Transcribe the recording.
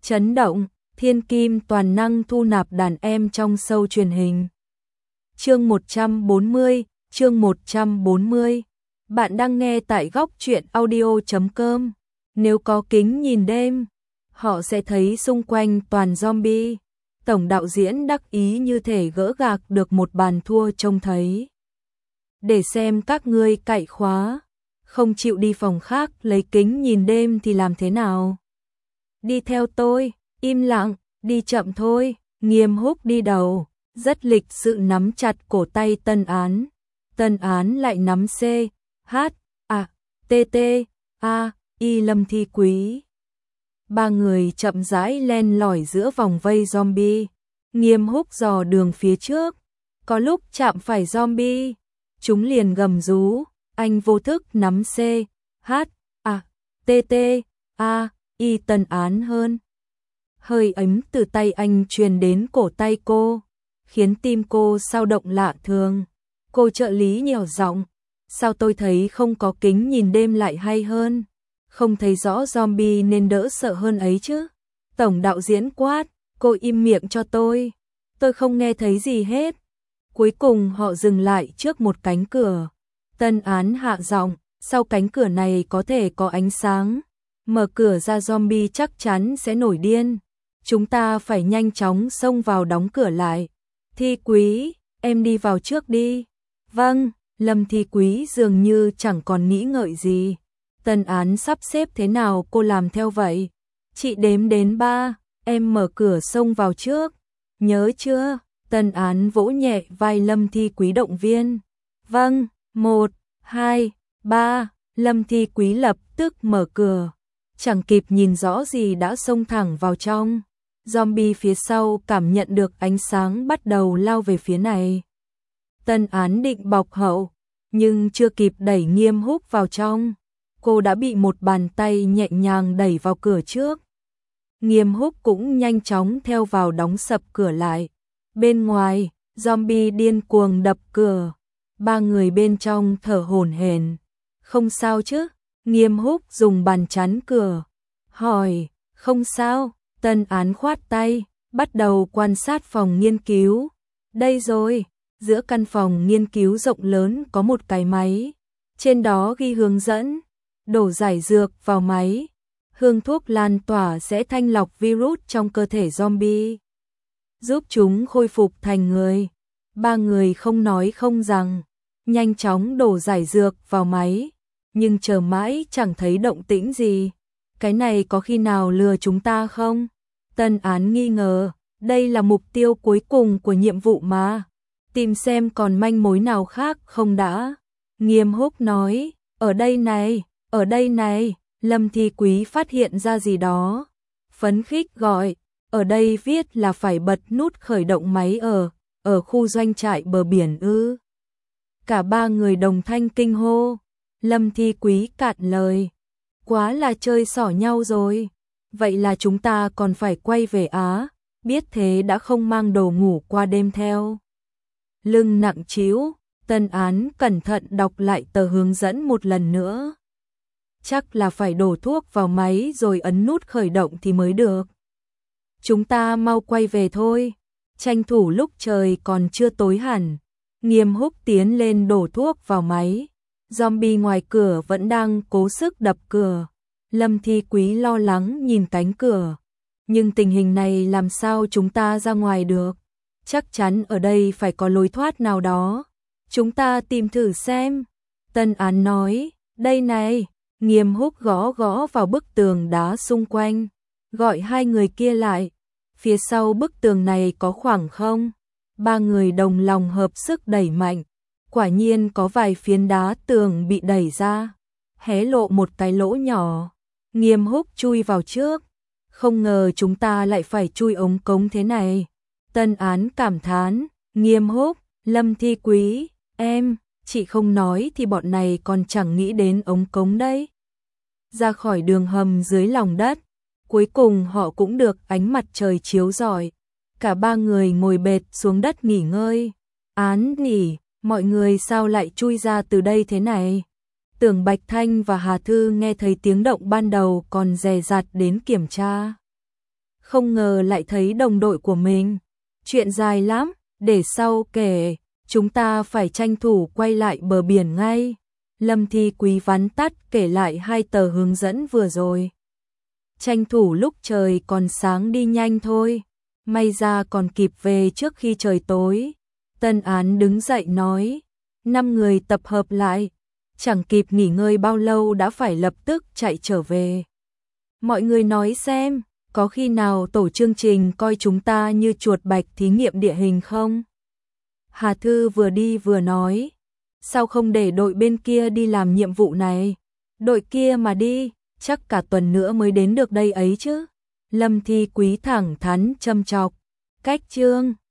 Chấn động, thiên kim toàn năng thu nạp đàn em trong show truyền hình. Chương 140, chương 140. Bạn đang nghe tại góc truyện audio.com. Nếu có kính nhìn đêm, họ sẽ thấy xung quanh toàn zombie. Tổng đạo diễn đắc ý như thể gỡ gạc được một bàn thua trông thấy. Để xem các ngươi cậy khóa, không chịu đi phòng khác lấy kính nhìn đêm thì làm thế nào? Đi theo tôi, im lặng, đi chậm thôi. Nghiêm Húc đi đầu, rất lịch sự nắm chặt cổ tay Tân Án. Tân Án lại nắm C, H, A, T, T, A, I Lâm Thi Quý. Ba người chậm rãi len lỏi giữa vòng vây zombie. Nghiêm Húc dò đường phía trước, có lúc chạm phải zombie, chúng liền gầm rú. Anh vô thức nắm C, H, A, T, T, A, I Tân Án hơn. Hơi ấm từ tay anh truyền đến cổ tay cô, khiến tim cô sao động lạ thường. Cô trợ lý nhỏ giọng, sao tôi thấy không có kính nhìn đêm lại hay hơn, không thấy rõ zombie nên đỡ sợ hơn ấy chứ. Tổng đạo diễn quát, cô im miệng cho tôi không nghe thấy gì hết. Cuối cùng họ dừng lại trước một cánh cửa. Tân Án hạ giọng, sau cánh cửa này có thể có ánh sáng, mở cửa ra zombie chắc chắn sẽ nổi điên. Chúng ta phải nhanh chóng xông vào đóng cửa lại. Thi Quý, em đi vào trước đi. Vâng, Lâm Thi Quý dường như chẳng còn nghĩ ngợi gì. Tân Án sắp xếp thế nào cô làm theo vậy. Chị đếm đến 3, em mở cửa xông vào trước. Nhớ chưa? Tân Án vỗ nhẹ vai Lâm Thi Quý động viên. Vâng, 1, 2, 3, Lâm Thi Quý lập tức mở cửa. Chẳng kịp nhìn rõ gì đã xông thẳng vào trong. Zombie phía sau cảm nhận được ánh sáng bắt đầu lao về phía này. Tân Án định bọc hậu, nhưng chưa kịp đẩy Nghiêm Húc vào trong, cô đã bị một bàn tay nhẹ nhàng đẩy vào cửa trước. Nghiêm Húc cũng nhanh chóng theo vào đóng sập cửa lại. Bên ngoài, zombie điên cuồng đập cửa. Ba người bên trong thở hổn hển. Không sao chứ? Nghiêm Húc dùng bàn chắn cửa, hỏi. Không sao. Tân Án khoát tay, bắt đầu quan sát phòng nghiên cứu. Đây rồi, giữa căn phòng nghiên cứu rộng lớn có một cái máy. Trên đó ghi hướng dẫn, đổ giải dược vào máy. Hương thuốc lan tỏa sẽ thanh lọc virus trong cơ thể zombie, giúp chúng khôi phục thành người. Ba người không nói không rằng, nhanh chóng đổ giải dược vào máy, nhưng chờ mãi chẳng thấy động tĩnh gì. Cái này có khi nào lừa chúng ta không? Tân Án nghi ngờ, đây là mục tiêu cuối cùng của nhiệm vụ mà. Tìm xem còn manh mối nào khác không đã. Nghiêm Húc nói, ở đây này, ở đây này. Lâm Thi Quý phát hiện ra gì đó, phấn khích gọi, ở đây viết là phải bật nút khởi động máy ở khu doanh trại bờ biển ư. Cả ba người đồng thanh kinh hô. Lâm Thi Quý cạn lời, quá là chơi xỏ nhau rồi. Vậy là chúng ta còn phải quay về Á, biết thế đã không mang đồ ngủ qua đêm theo. Lưng nặng trĩu, Tân Án cẩn thận đọc lại tờ hướng dẫn một lần nữa. Chắc là phải đổ thuốc vào máy rồi ấn nút khởi động thì mới được. Chúng ta mau quay về thôi, tranh thủ lúc trời còn chưa tối hẳn. Nghiêm Húc tiến lên đổ thuốc vào máy. Zombie ngoài cửa vẫn đang cố sức đập cửa. Lâm Thi Quý lo lắng nhìn cánh cửa. Nhưng tình hình này làm sao chúng ta ra ngoài được? Chắc chắn ở đây phải có lối thoát nào đó. Chúng ta tìm thử xem. Tân Án nói, đây này. Nghiêm Húc gõ gõ vào bức tường đá xung quanh, gọi hai người kia lại. Phía sau bức tường này có khoảng không? Ba người đồng lòng hợp sức đẩy mạnh. Quả nhiên có vài phiến đá tường bị đẩy ra, hé lộ một cái lỗ nhỏ. Nghiêm Húc chui vào trước. Không ngờ chúng ta lại phải chui ống cống thế này. Tân Án cảm thán. Nghiêm Húc, Lâm Thi Quý, em, chị không nói thì bọn này còn chẳng nghĩ đến ống cống đấy. Ra khỏi đường hầm dưới lòng đất, cuối cùng họ cũng được ánh mặt trời chiếu rọi. Cả ba người ngồi bệt xuống đất nghỉ ngơi. Án nhỉ, mọi người sao lại chui ra từ đây thế này? Tưởng Bạch Thanh và Hà Thư nghe thấy tiếng động ban đầu còn dè dặt đến kiểm tra. không ngờ lại thấy đồng đội của mình. Chuyện dài lắm, để sau kể, chúng ta phải tranh thủ quay lại bờ biển ngay. Lâm Thi Quý vắn tắt kể lại 2 tờ hướng dẫn vừa rồi. Tranh thủ lúc trời còn sáng đi nhanh thôi, may ra còn kịp về trước khi trời tối. Tân Án đứng dậy nói, 5 người tập hợp lại, chẳng kịp nghỉ ngơi bao lâu đã phải lập tức chạy trở về. Mọi người nói xem, có khi nào tổ chương trình coi chúng ta như chuột bạch thí nghiệm địa hình không? Hà Thư vừa đi vừa nói, sao không để đội bên kia đi làm nhiệm vụ này? Đội kia mà đi, chắc cả tuần nữa mới đến được đây ấy chứ. Lâm Thi Quý thẳng thắn châm chọc, cách Trương